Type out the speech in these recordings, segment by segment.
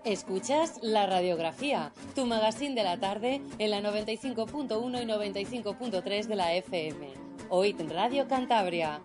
Escuchas La Radiografía, tu magazín de la tarde en la 95.1 y 95.3 de la FM. Oíd Radio Cantabria.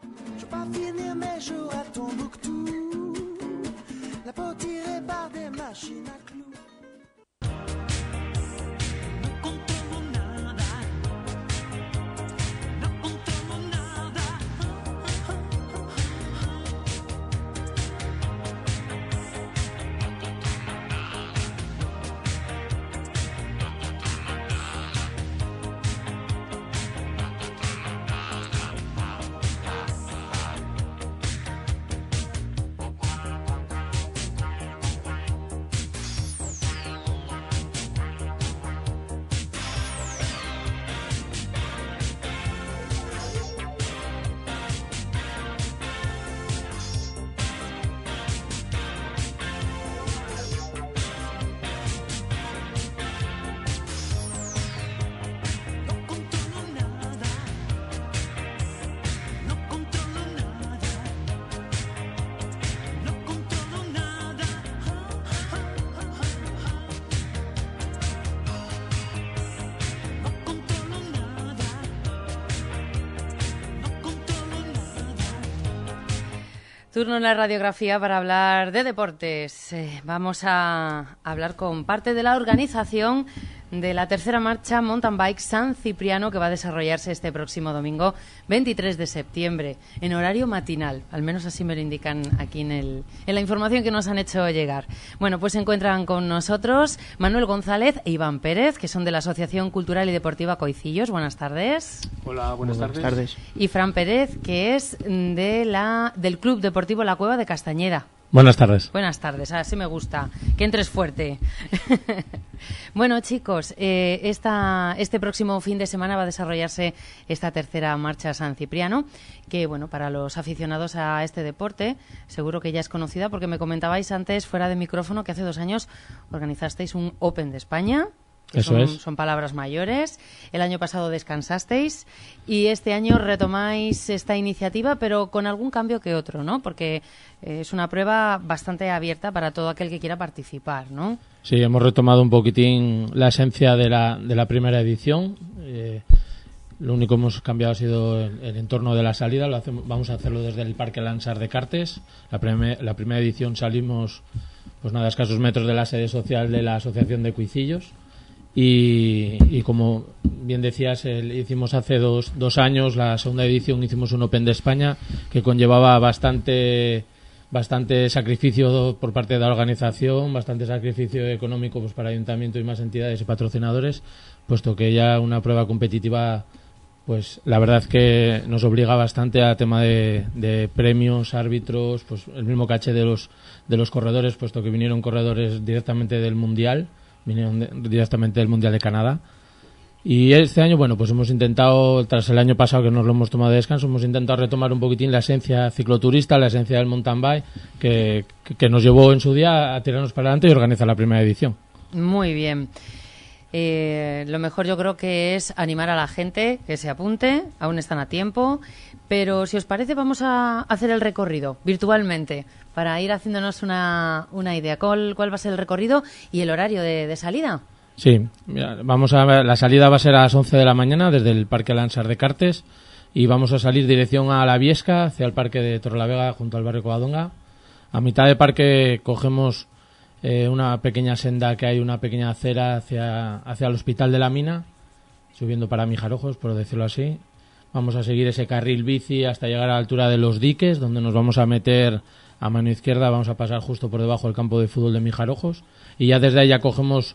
Turno en la radiografía para hablar de deportes. Vamos a hablar con parte de la organización de la tercera marcha Mountain Bike San Cipriano, que va a desarrollarse este próximo domingo 23 de septiembre en horario matinal. Al menos así me lo indican aquí en la información que nos han hecho llegar. Bueno, pues se encuentran con nosotros Manuel González e Iván Pérez, que son de la Asociación Cultural y Deportiva Coicillos. Buenas tardes. Hola, buenas tardes. Y Fran Pérez, que es del Club Deportivo La Cueva de Castañeda. Buenas tardes. Buenas tardes, así me gusta, que entres fuerte. Bueno, chicos, este próximo fin de semana va a desarrollarse esta tercera marcha San Cipriano, que, bueno, para los aficionados a este deporte, seguro que ya es conocida, porque me comentabais antes, fuera de micrófono, que hace 2 años organizasteis un Open de España. Son palabras mayores. El año pasado descansasteis y este año retomáis esta iniciativa, pero con algún cambio que otro, ¿no? Porque es una prueba bastante abierta para todo aquel que quiera participar, ¿no? Sí, hemos retomado un poquitín la esencia de la primera edición. Lo único que hemos cambiado ha sido el entorno de la salida. Vamos a hacerlo desde el Parque Lansar de Cartes. La primera edición salimos, pues nada, a escasos metros de la sede social de la Asociación de Cuicillos. Y como bien decías, hicimos hace dos años, la segunda edición, hicimos un Open de España que conllevaba bastante sacrificio por parte de la organización, bastante sacrificio económico pues para ayuntamiento y más entidades y patrocinadores, puesto que ya una prueba competitiva, pues la verdad que nos obliga bastante a tema de premios, árbitros, pues el mismo caché de los corredores, puesto que vinieron corredores directamente del Mundial. Vinieron directamente del Mundial de Canadá. Y este año, bueno, pues hemos intentado, tras el año pasado que nos lo hemos tomado de descanso, hemos intentado retomar un poquitín la esencia cicloturista, la esencia del mountain bike, que nos llevó en su día a tirarnos para adelante y organizar la primera edición. Muy bien. Lo mejor yo creo que es animar a la gente que se apunte, aún están a tiempo, pero si os parece vamos a hacer el recorrido virtualmente para ir haciéndonos una idea. ¿Cuál va a ser el recorrido y el horario de salida? Sí, mira, la salida va a ser a las 11 de la mañana desde el Parque Lansar de Cartes y vamos a salir dirección a la Viesca, hacia el Parque de Torrelavega junto al barrio Covadonga. A mitad del parque cogemos una pequeña senda que hay, una pequeña acera hacia el Hospital de la Mina, subiendo para Mijarojos, por decirlo así. Vamos a seguir ese carril bici hasta llegar a la altura de los diques, donde nos vamos a meter a mano izquierda, vamos a pasar justo por debajo del campo de fútbol de Mijarojos y ya desde ahí ya cogemos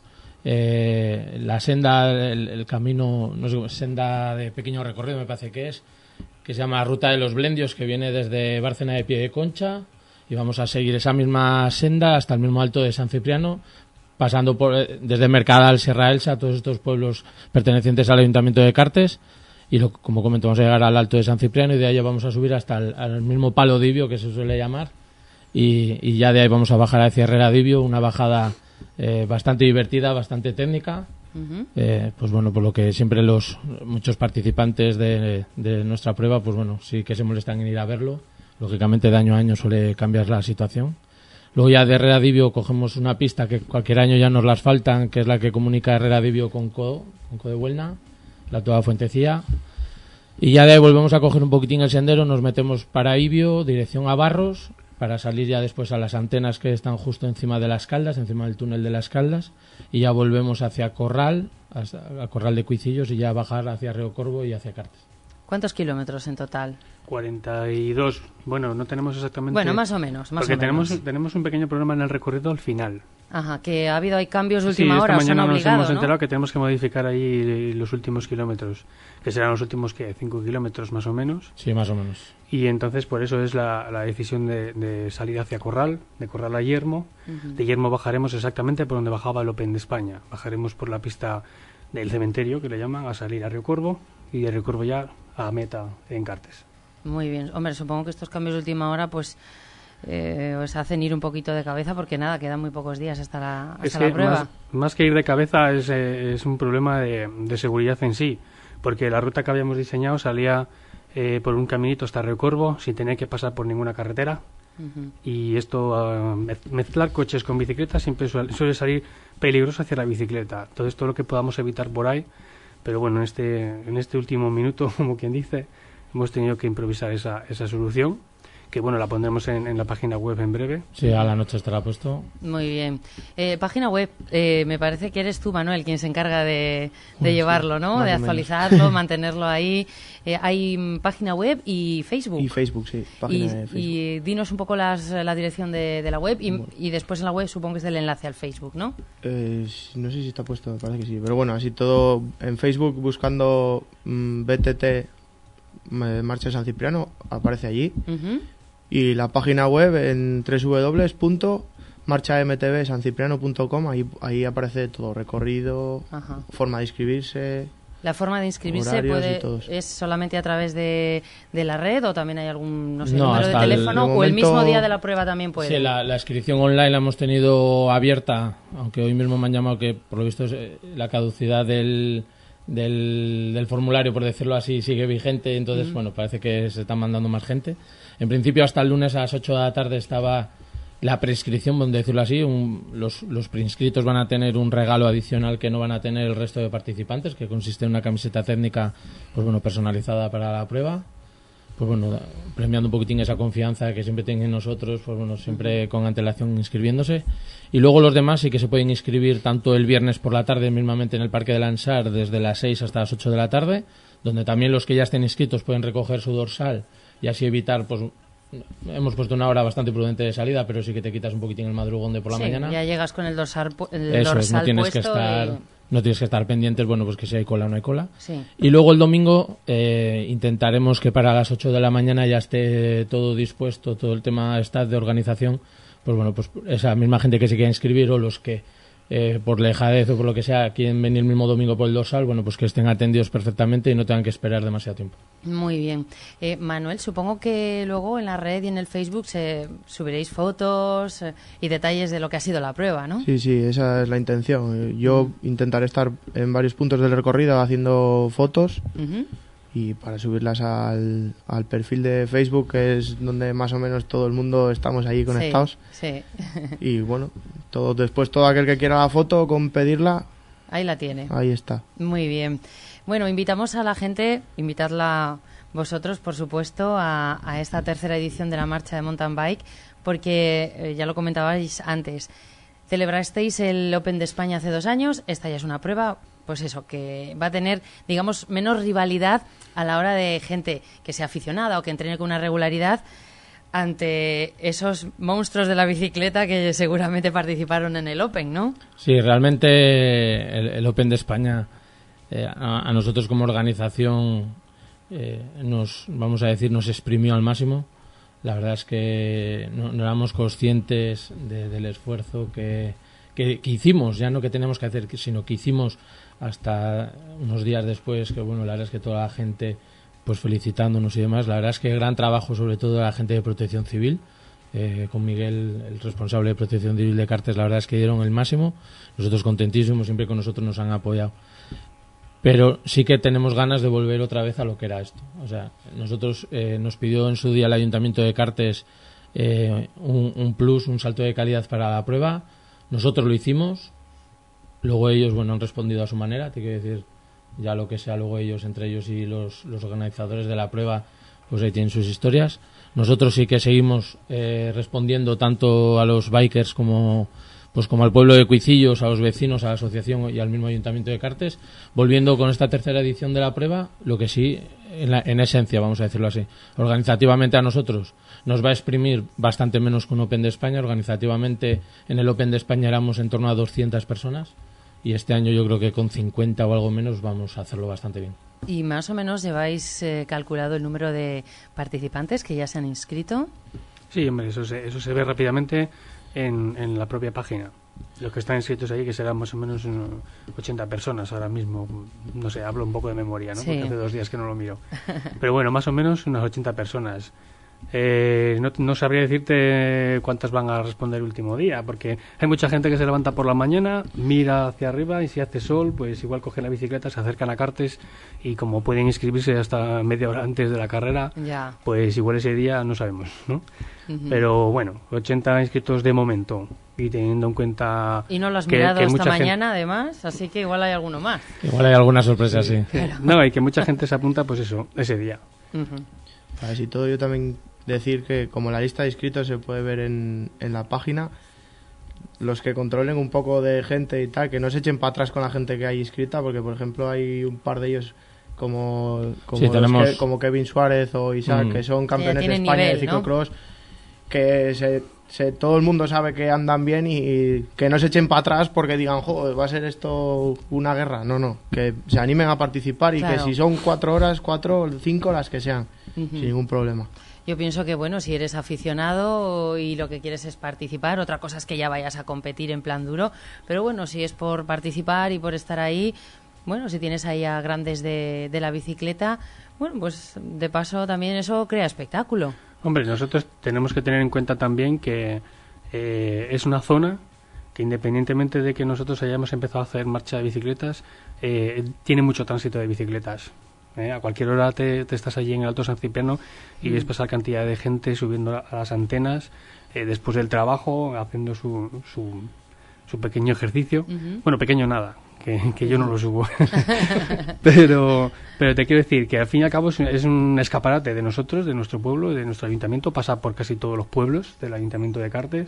la senda, el camino, no sé, senda de pequeño recorrido me parece que se llama Ruta de los Blendios, que viene desde Bárcena de Piedeconcha. Y vamos a seguir esa misma senda hasta el mismo alto de San Cipriano, pasando desde Mercadal, Serra Elsa, todos estos pueblos pertenecientes al Ayuntamiento de Cartes. Y como comento, vamos a llegar al alto de San Cipriano y de ahí vamos a subir hasta el mismo Palo Divio, que se suele llamar. Y ya de ahí vamos a bajar hacia Herrera Divio, una bajada bastante divertida, bastante técnica. Uh-huh. Pues bueno, por lo que siempre muchos participantes de nuestra prueba, pues bueno, sí que se molestan en ir a verlo. Lógicamente de año a año suele cambiar la situación. Luego ya de Herrera-Dibio cogemos una pista que cualquier año ya nos las faltan, que es la que comunica Herrera-Dibio con Co de Huelna, la Toda Fuentecilla. Y ya de ahí volvemos a coger un poquitín el sendero, nos metemos para Ibio, dirección a Barros, para salir ya después a las antenas que están justo encima de las Caldas, encima del túnel de las Caldas, y ya volvemos hacia Corral, a Corral de Cuicillos, y ya bajar hacia Río Corvo y hacia Cartes. ¿Cuántos kilómetros en total? 42. Bueno, no tenemos exactamente... Bueno, más o menos. Porque tenemos un pequeño problema en el recorrido al final. Ajá, que ha habido cambios de última hora, esta mañana nos hemos enterado ¿no? que tenemos que modificar ahí los últimos kilómetros, que serán los últimos, 5 kilómetros más o menos. Sí, más o menos. Y entonces por eso es la decisión de salir hacia Corral, de Corral a Yermo. De Yermo bajaremos exactamente por donde bajaba el Open de España. Bajaremos por la pista del cementerio, que le llaman, a salir a Río Corvo, y de Río Corvo ya a meta en Cartes. Muy bien. Hombre, supongo que estos cambios de última hora pues os hacen ir un poquito de cabeza, porque nada, quedan muy pocos días hasta la prueba. Más que ir de cabeza es un problema de seguridad en sí, porque la ruta que habíamos diseñado salía por un caminito hasta Río Corvo sin tener que pasar por ninguna carretera. Y esto, mezclar coches con bicicletas siempre suele salir peligroso hacia la bicicleta. Entonces todo lo que podamos evitar por ahí, pero bueno, en este último minuto, como quien dice, hemos tenido que improvisar esa solución, que bueno, la pondremos en la página web en breve. Sí, a la noche estará puesto. Muy bien. Página web, me parece que eres tú, Manuel, quien se encarga de llevarlo, ¿no? De actualizarlo, mantenerlo ahí. Hay página web y Facebook. Y Facebook, sí. Página de Facebook. Y dinos un poco la dirección de la web y después en la web supongo que es el enlace al Facebook, ¿no? No sé si está puesto, me parece que sí. Pero bueno, así todo en Facebook buscando BTT Marcha de San Cipriano, aparece allí. Y la página web en www.marchamtvsancipriano.com, ahí aparece todo, recorrido, forma de inscribirse. La forma de inscribirse es solamente a través de la red, o también hay algún número de teléfono, o el mismo día de la prueba también puede. Sí, la inscripción online la hemos tenido abierta, aunque hoy mismo me han llamado que por lo visto la caducidad del formulario, por decirlo así, sigue vigente. Entonces, bueno, parece que se están mandando más gente. En principio, hasta el lunes a las 8 de la tarde estaba la prescripción, por decirlo así. Los preinscritos van a tener un regalo adicional que no van a tener el resto de participantes, que consiste en una camiseta técnica, pues bueno, personalizada para la prueba. Pues bueno, premiando un poquitín esa confianza que siempre tienen en nosotros, pues bueno, siempre con antelación inscribiéndose. Y luego los demás sí que se pueden inscribir tanto el viernes por la tarde, mismamente en el Parque del Ansar, desde las 6 hasta las 8 de la tarde, donde también los que ya estén inscritos pueden recoger su dorsal y así evitar, pues hemos puesto una hora bastante prudente de salida, pero sí que te quitas un poquitín el madrugón de por la mañana. Ya llegas con el dorsal, no tienes que estar... No tienes que estar pendientes, bueno, pues que si hay cola o no hay cola. Sí. Y luego el domingo intentaremos que para las 8 de la mañana ya esté todo dispuesto, todo el tema está de organización. Pues bueno, pues esa misma gente que se quiera inscribir o los que por dejadez o por lo que sea quieren venir el mismo domingo por el dorsal, bueno, pues que estén atendidos perfectamente y no tengan que esperar demasiado tiempo. Muy bien. Manuel, supongo que luego en la red y en el Facebook subiréis fotos y detalles de lo que ha sido la prueba, ¿no? Sí, esa es la intención. Yo intentaré estar en varios puntos del recorrido haciendo fotos y para subirlas al perfil de Facebook, que es donde más o menos todo el mundo estamos ahí conectados. Sí. Y bueno, después todo aquel que quiera la foto, con pedirla, ahí la tiene. Ahí está. Muy bien. Bueno, invitamos a la gente, invitadla vosotros, por supuesto, a esta tercera edición de la marcha de mountain bike, porque ya lo comentabais antes, celebrasteis el Open de España hace 2 años, esta ya es una prueba, pues eso, que va a tener, digamos, menos rivalidad a la hora de gente que sea aficionada o que entrene con una regularidad ante esos monstruos de la bicicleta que seguramente participaron en el Open, ¿no? Sí, realmente el Open de España a nosotros como organización nos exprimió al máximo. La verdad es que no éramos conscientes del esfuerzo que hicimos, ya no que tenemos que hacer, sino que hicimos hasta unos días después, que bueno, la verdad es que toda la gente pues felicitándonos y demás. La verdad es que gran trabajo, sobre todo de la gente de Protección Civil, con Miguel, el responsable de Protección Civil de Cartes. La verdad es que dieron el máximo, nosotros contentísimos, siempre con nosotros nos han apoyado, pero sí que tenemos ganas de volver otra vez a lo que era esto. O sea, nosotros nos pidió en su día el Ayuntamiento de Cartes un plus, un salto de calidad para la prueba. Nosotros lo hicimos, luego ellos, bueno, han respondido a su manera, te quiero decir, ya lo que sea luego ellos, entre ellos y los organizadores de la prueba, pues ahí tienen sus historias. Nosotros sí que seguimos respondiendo tanto a los bikers como al pueblo de Cuicillos, a los vecinos, a la asociación y al mismo Ayuntamiento de Cartes, volviendo con esta tercera edición de la prueba, lo que sí, en esencia, vamos a decirlo así, organizativamente a nosotros nos va a exprimir bastante menos que un Open de España. Organizativamente en el Open de España éramos en torno a 200 personas y este año yo creo que con 50 o algo menos vamos a hacerlo bastante bien. ¿Y más o menos lleváis calculado el número de participantes que ya se han inscrito? Sí, hombre, eso se ve rápidamente en la propia página. Los que están inscritos ahí, que serán más o menos 80 personas ahora mismo. No sé, hablo un poco de memoria, ¿no? Sí. Porque hace 2 días que no lo miro. Pero bueno, más o menos unas 80 personas. No sabría decirte cuántas van a responder el último día, porque hay mucha gente que se levanta por la mañana, mira hacia arriba y si hace sol, pues igual cogen la bicicleta, se acercan a Cartes y como pueden inscribirse hasta media hora antes de la carrera, Ya. pues igual ese día no sabemos, ¿no? Pero bueno, 80 inscritos de momento y teniendo en cuenta Y no lo has que mirado esta mucha mañana, además, así que igual hay alguno más. Igual hay alguna sorpresa, sí. No, y que mucha gente se apunta, pues eso, ese día. Así todo, yo también decir que como la lista de inscritos se puede ver en la página, los que controlen un poco de gente y tal, que no se echen para atrás con la gente que hay inscrita, porque por ejemplo hay un par de ellos como Sí, tenemos... como Kevin Suárez o Isaac, que son campeones de España nivel, de ciclocross, ¿no? Que todo el mundo sabe que andan bien y que no se echen para atrás porque digan, joder, va a ser esto una guerra. No, que se animen a participar y Claro. que si son 4 horas, 4 o 5 las que sean, sin ningún problema. Yo pienso que, bueno, si eres aficionado y lo que quieres es participar, otra cosa es que ya vayas a competir en plan duro, pero bueno, si es por participar y por estar ahí, bueno, si tienes ahí a grandes de la bicicleta, bueno, pues de paso también eso crea espectáculo. Hombre, nosotros tenemos que tener en cuenta también que es una zona que independientemente de que nosotros hayamos empezado a hacer marcha de bicicletas, tiene mucho tránsito de bicicletas. A cualquier hora te estás allí en el Alto San Cipriano y ves pasar cantidad de gente subiendo a las antenas después del trabajo, haciendo su pequeño ejercicio. Bueno, pequeño nada, que yo no lo subo. pero te quiero decir que al fin y al cabo es un escaparate de nosotros, de nuestro pueblo, de nuestro ayuntamiento. Pasa por casi todos los pueblos del ayuntamiento de Cartes.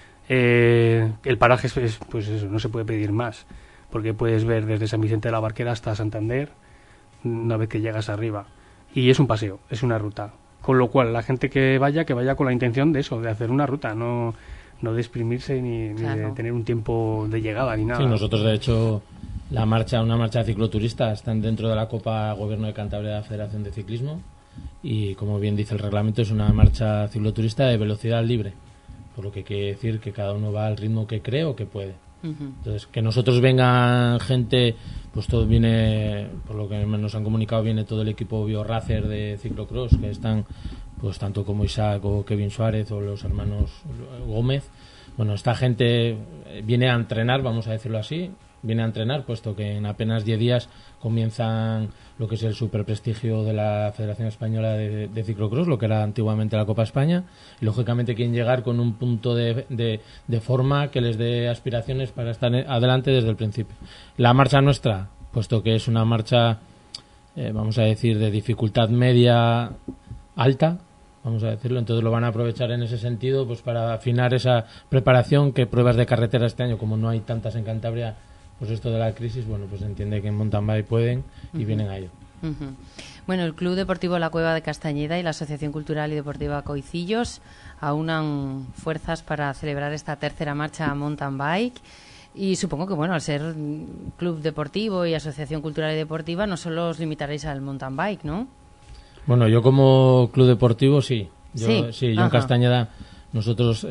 El paraje es pues eso, no se puede pedir más, porque puedes ver desde San Vicente de la Barquera hasta Santander una vez que llegas arriba, y es un paseo, es una ruta, con lo cual la gente que vaya con la intención de eso, de hacer una ruta, no de exprimirse ni de tener un tiempo de llegada ni nada. Sí, nosotros de hecho una marcha de cicloturistas están dentro de la Copa Gobierno de Cantabria de la Federación de Ciclismo y como bien dice el reglamento es una marcha cicloturista de velocidad libre, por lo que quiere decir que cada uno va al ritmo que cree o que puede. Entonces, que nosotros vengan gente, pues todo viene, por lo que nos han comunicado, viene todo el equipo BioRacer de ciclocross, que están, pues tanto como Isaac o Kevin Suárez o los hermanos Gómez. Bueno, esta gente viene a entrenar, vamos a decirlo así, viene a entrenar, puesto que en apenas 10 días comienzan lo que es el superprestigio de la Federación Española de Ciclocross, lo que era antiguamente la Copa España, y lógicamente quieren llegar con un punto de forma que les dé aspiraciones para estar adelante desde el principio. La marcha nuestra, puesto que es una marcha, vamos a decir, de dificultad media alta, vamos a decirlo, entonces lo van a aprovechar en ese sentido pues para afinar esa preparación, que pruebas de carretera este año, como no hay tantas en Cantabria, pues esto de la crisis, bueno, pues se entiende que en mountain bike pueden y vienen a ello. Bueno, el Club Deportivo La Cueva de Castañeda y la Asociación Cultural y Deportiva Coicillos aunan fuerzas para celebrar esta tercera marcha mountain bike. Y supongo que, bueno, al ser club deportivo y asociación cultural y deportiva, no solo os limitaréis al mountain bike, ¿no? Bueno, yo como club deportivo sí. Yo en Castañeda nosotros,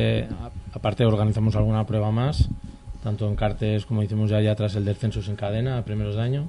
aparte organizamos alguna prueba más, tanto en Cartes como hicimos ya tras el descenso sin cadena a primeros de año.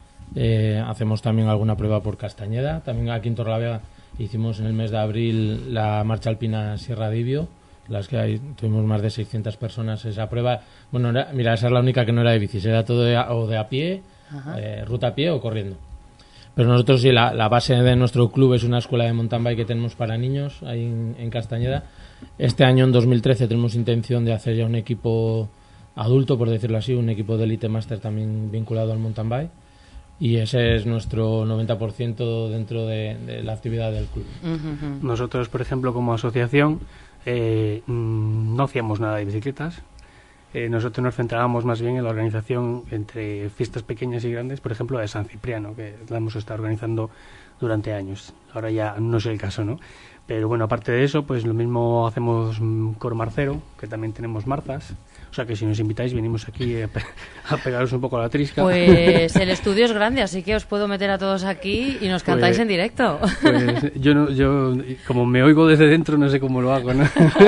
Hacemos también alguna prueba por Castañeda. También aquí en Torrelavega hicimos en el mes de abril la marcha alpina Sierra de Ibio, las que tuvimos más de 600 personas. Esa prueba, bueno, esa es la única que no era de bicis, era todo de a pie, ruta a pie o corriendo. Pero nosotros sí, la base de nuestro club es una escuela de mountain bike que tenemos para niños ahí en Castañeda. Este año, en 2013, tenemos intención de hacer ya un equipo adulto, por decirlo así, un equipo de Elite Master también vinculado al mountain bike. Y ese es nuestro 90% dentro de la actividad del club. Nosotros, por ejemplo, como asociación, no hacíamos nada de bicicletas. Nosotros nos centrábamos más bien en la organización entre fiestas pequeñas y grandes, por ejemplo, de San Cipriano, que la hemos estado organizando durante años. Ahora ya no es el caso, ¿no? Pero bueno, aparte de eso, pues lo mismo hacemos con Marcero, que también tenemos marzas. O sea que si nos invitáis, venimos aquí a pegaros un poco la trisca. Pues el estudio es grande, así que os puedo meter a todos aquí y nos cantáis en directo. Pues yo como me oigo desde dentro, no sé cómo lo hago, ¿no?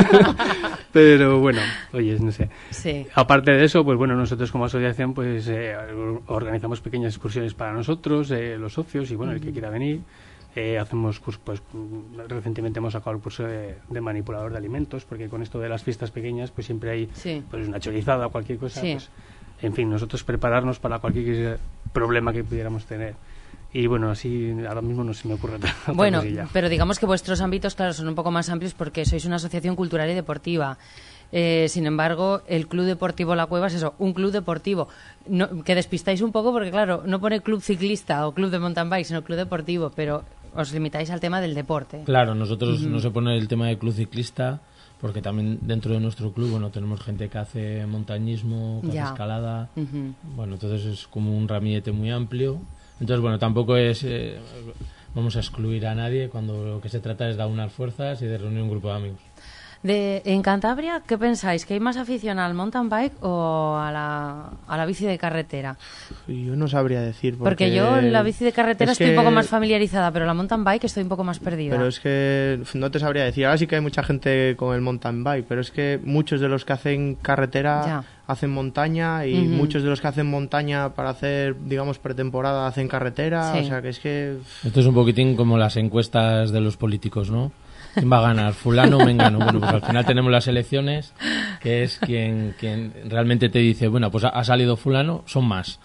Pero bueno, oye, no sé. Sí. Aparte de eso, pues bueno, nosotros como asociación pues organizamos pequeñas excursiones para nosotros, los socios y bueno, el que quiera venir. Hacemos cursos, pues recientemente hemos sacado el curso de manipulador de alimentos, porque con esto de las fiestas pequeñas pues siempre hay pues una chorizada o cualquier cosa. Pues, en fin, nosotros prepararnos para cualquier problema que pudiéramos tener. Y bueno, así ahora mismo no se me ocurre otra Bueno, cosilla. pero digamos que vuestros ámbitos, claro, son un poco más amplios porque sois una asociación cultural y deportiva. Sin embargo, el Club Deportivo La Cueva es eso, un club deportivo. No, que despistáis un poco porque, claro, no pone club ciclista o club de mountain bike, sino club deportivo, pero os limitáis al tema del deporte. Claro, nosotros no se pone el tema de club ciclista, porque también dentro de nuestro club, bueno, tenemos gente que hace montañismo, que hace escalada. Bueno, entonces es como un ramillete muy amplio. Entonces, bueno, tampoco es... vamos a excluir a nadie cuando lo que se trata es de aunar fuerzas y de reunir un grupo de amigos. En Cantabria, ¿qué pensáis? ¿Que hay más afición al mountain bike o a la bici de carretera? Yo no sabría decir. Porque yo en la bici de carretera estoy un poco más familiarizada, pero la mountain bike estoy un poco más perdida. Pero es que no te sabría decir. Ahora sí que hay mucha gente con el mountain bike, pero es que muchos de los que hacen carretera hacen montaña y muchos de los que hacen montaña para hacer, digamos, pretemporada hacen carretera. O sea que es que... Esto es un poquitín como las encuestas de los políticos, ¿no? ¿Quién va a ganar? ¿Fulano o Mengano? Bueno, pues al final tenemos las elecciones, que es quien realmente te dice, bueno, pues ha salido fulano, son más.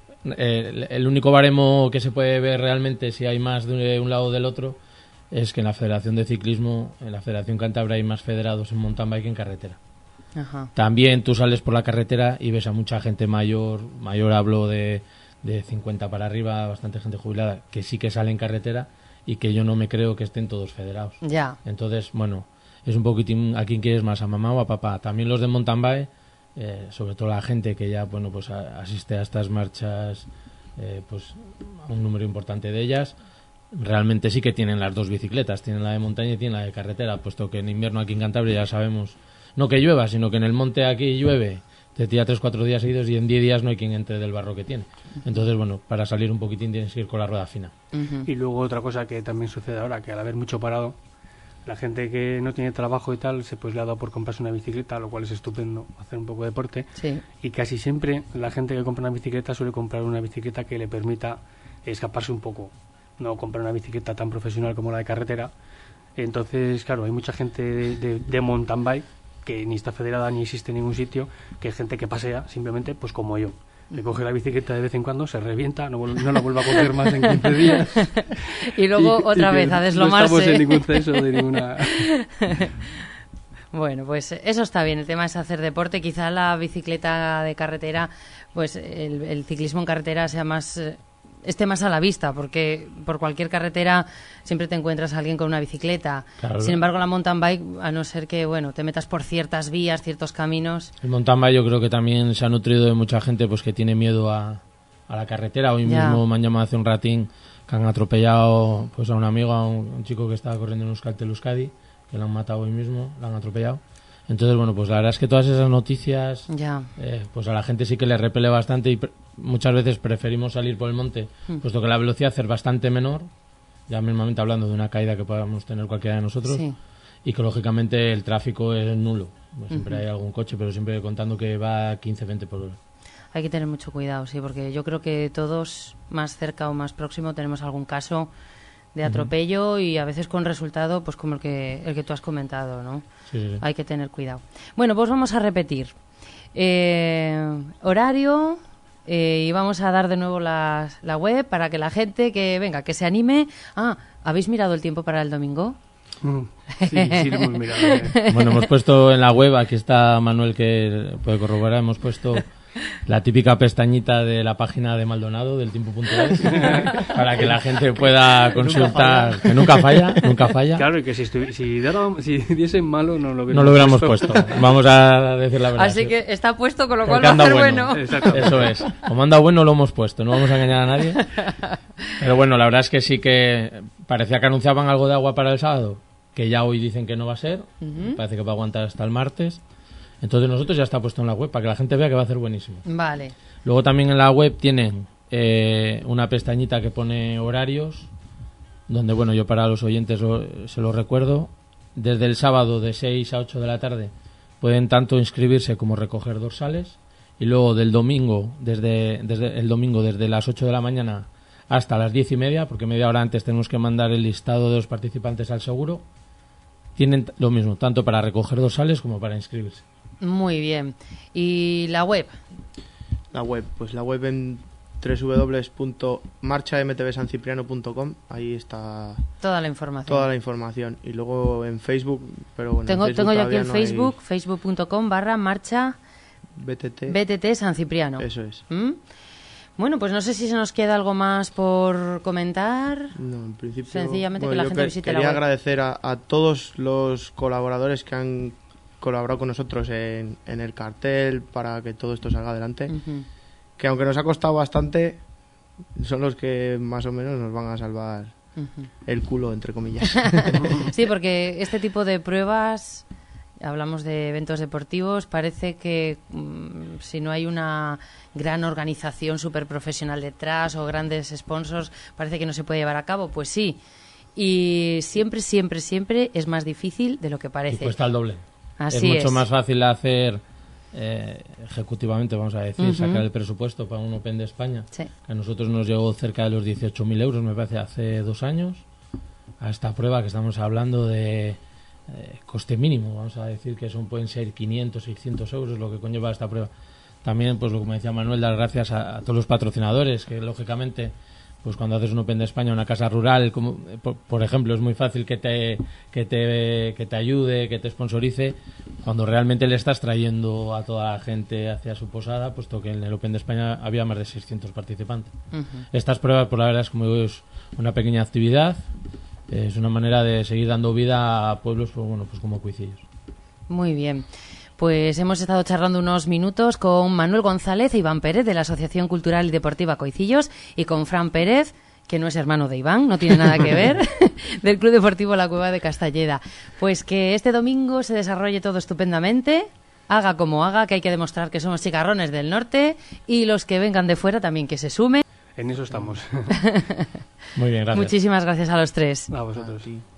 El único baremo que se puede ver realmente si hay más de un lado o del otro es que en la Federación de Ciclismo, en la Federación Cántabra hay más federados en mountain bike que en carretera. Ajá. También tú sales por la carretera y ves a mucha gente mayor hablo de 50 para arriba, bastante gente jubilada, que sí que sale en carretera y que yo no me creo que estén todos federados. Ya. Entonces, bueno, es un poquitín a quién quieres más, a mamá o a papá. También los de mountain bike, sobre todo la gente que ya, bueno, pues asiste a estas marchas, pues a un número importante de ellas, realmente sí que tienen las dos bicicletas, tienen la de montaña y tienen la de carretera, puesto que en invierno aquí en Cantabria ya sabemos, no que llueva, sino que en el monte aquí llueve, te tira 3-4 días seguidos y en 10 días no hay quien entre del barro que tiene. Entonces, bueno, para salir un poquitín tienes que ir con la rueda fina. Y luego otra cosa que también sucede ahora, que al haber mucho parado, la gente que no tiene trabajo y tal, pues le ha dado por comprarse una bicicleta, lo cual es estupendo, hacer un poco de deporte. Sí. Y casi siempre la gente que compra una bicicleta suele comprar una bicicleta que le permita escaparse un poco. No comprar una bicicleta tan profesional como la de carretera. Entonces, claro, hay mucha gente de mountain bike que ni está federada ni existe en ningún sitio, que es gente que pasea simplemente pues como yo. Le coge la bicicleta de vez en cuando, se revienta, no la vuelve a coger más en 15 días. Y luego otra vez a deslomarse. No estamos en ningún ceso de ninguna... Bueno, pues eso está bien, el tema es hacer deporte. Quizá la bicicleta de carretera, pues el ciclismo en carretera sea más... esté más a la vista, porque por cualquier carretera siempre te encuentras a alguien con una bicicleta. Claro. Sin embargo, la mountain bike, a no ser que bueno te metas por ciertas vías, ciertos caminos... El mountain bike yo creo que también se ha nutrido de mucha gente pues que tiene miedo a la carretera. Hoy mismo me han llamado hace un ratín que han atropellado pues a un amigo, a un chico que estaba corriendo en Euskaltel Euskadi, que lo han matado hoy mismo, lo han atropellado. Entonces, bueno, pues la verdad es que todas esas noticias, pues a la gente sí que le repele bastante y muchas veces preferimos salir por el monte, puesto que la velocidad es bastante menor, ya mismamente hablando de una caída que podamos tener cualquiera de nosotros, y que lógicamente el tráfico es nulo. Siempre hay algún coche, pero siempre contando que va a 15-20 por hora. Hay que tener mucho cuidado, sí, porque yo creo que todos, más cerca o más próximo, tenemos algún caso de atropello y a veces con resultado pues como el que tú has comentado, ¿no? Sí. Hay que tener cuidado. Bueno, pues vamos a repetir. Horario, Y vamos a dar de nuevo la web para que la gente que venga, que se anime. ¿Habéis mirado el tiempo para el domingo? Sí, lo hemos mirado. Bueno, hemos puesto en la web, aquí está Manuel que puede corroborar, hemos puesto la típica pestañita de la página de Maldonado, del tiempo.es, para que la gente pueda consultar, que nunca falla. Claro, y que si diesen malo no lo hubiéramos puesto. Vamos a decir la verdad. Así que está puesto, con lo Porque cual va a ser bueno. Eso es. Como anda bueno, lo hemos puesto, no vamos a engañar a nadie. Pero bueno, la verdad es que sí que parecía que anunciaban algo de agua para el sábado, que ya hoy dicen que no va a ser. Parece que va a aguantar hasta el martes. Entonces nosotros ya está puesto en la web para que la gente vea que va a ser buenísimo. Vale. Luego también en la web tienen una pestañita que pone horarios, donde, bueno, yo para los oyentes se lo recuerdo, desde el sábado de 6 a 8 de la tarde pueden tanto inscribirse como recoger dorsales, y luego del domingo, desde las 8 de la mañana hasta las 10:30, porque media hora antes tenemos que mandar el listado de los participantes al seguro, tienen lo mismo, tanto para recoger dorsales como para inscribirse. Muy bien. ¿Y la web? La web en www.marchamtvsancipriano.com, ahí está toda la información. Y luego en Facebook, pero bueno, tengo yo aquí el Facebook, facebook.com/marcha BTT San Cipriano. Eso es. Bueno, pues no sé si se nos queda algo más por comentar. No, en principio, sencillamente que la gente visite la web. Quería agradecer a todos los colaboradores que han colaborado con nosotros en el cartel para que todo esto salga adelante. Que aunque nos ha costado bastante, son los que más o menos nos van a salvar el culo, entre comillas. Sí, porque este tipo de pruebas, hablamos de eventos deportivos, parece que si no hay una gran organización súper profesional detrás o grandes sponsors, parece que no se puede llevar a cabo. Pues sí, y siempre es más difícil de lo que parece. Y cuesta el doble. Así es mucho más fácil hacer ejecutivamente, vamos a decir, sacar el presupuesto para un Open de España. Sí. A nosotros nos llegó cerca de los 18.000 euros, me parece, hace 2 años, a esta prueba que estamos hablando de coste mínimo, vamos a decir que pueden ser 500, 600 euros lo que conlleva esta prueba. También, pues lo como decía Manuel, dar gracias a todos los patrocinadores, que lógicamente, pues cuando haces un Open de España, una casa rural, como por ejemplo, es muy fácil que te ayude, que te sponsorice, cuando realmente le estás trayendo a toda la gente hacia su posada, puesto que en el Open de España había más de 600 participantes. Estas pruebas, por la verdad, es como digo, es una pequeña actividad, es una manera de seguir dando vida a pueblos, pues bueno, pues como Cuicillos. Muy bien. Pues hemos estado charlando unos minutos con Manuel González e Iván Pérez de la Asociación Cultural y Deportiva Coicillos y con Fran Pérez, que no es hermano de Iván, no tiene nada que ver, del Club Deportivo La Cueva de Castalleda. Pues que este domingo se desarrolle todo estupendamente, haga como haga, que hay que demostrar que somos chicarrones del norte, y los que vengan de fuera también que se sumen. En eso estamos. Muy bien, gracias. Muchísimas gracias a los tres. A vosotros. Sí.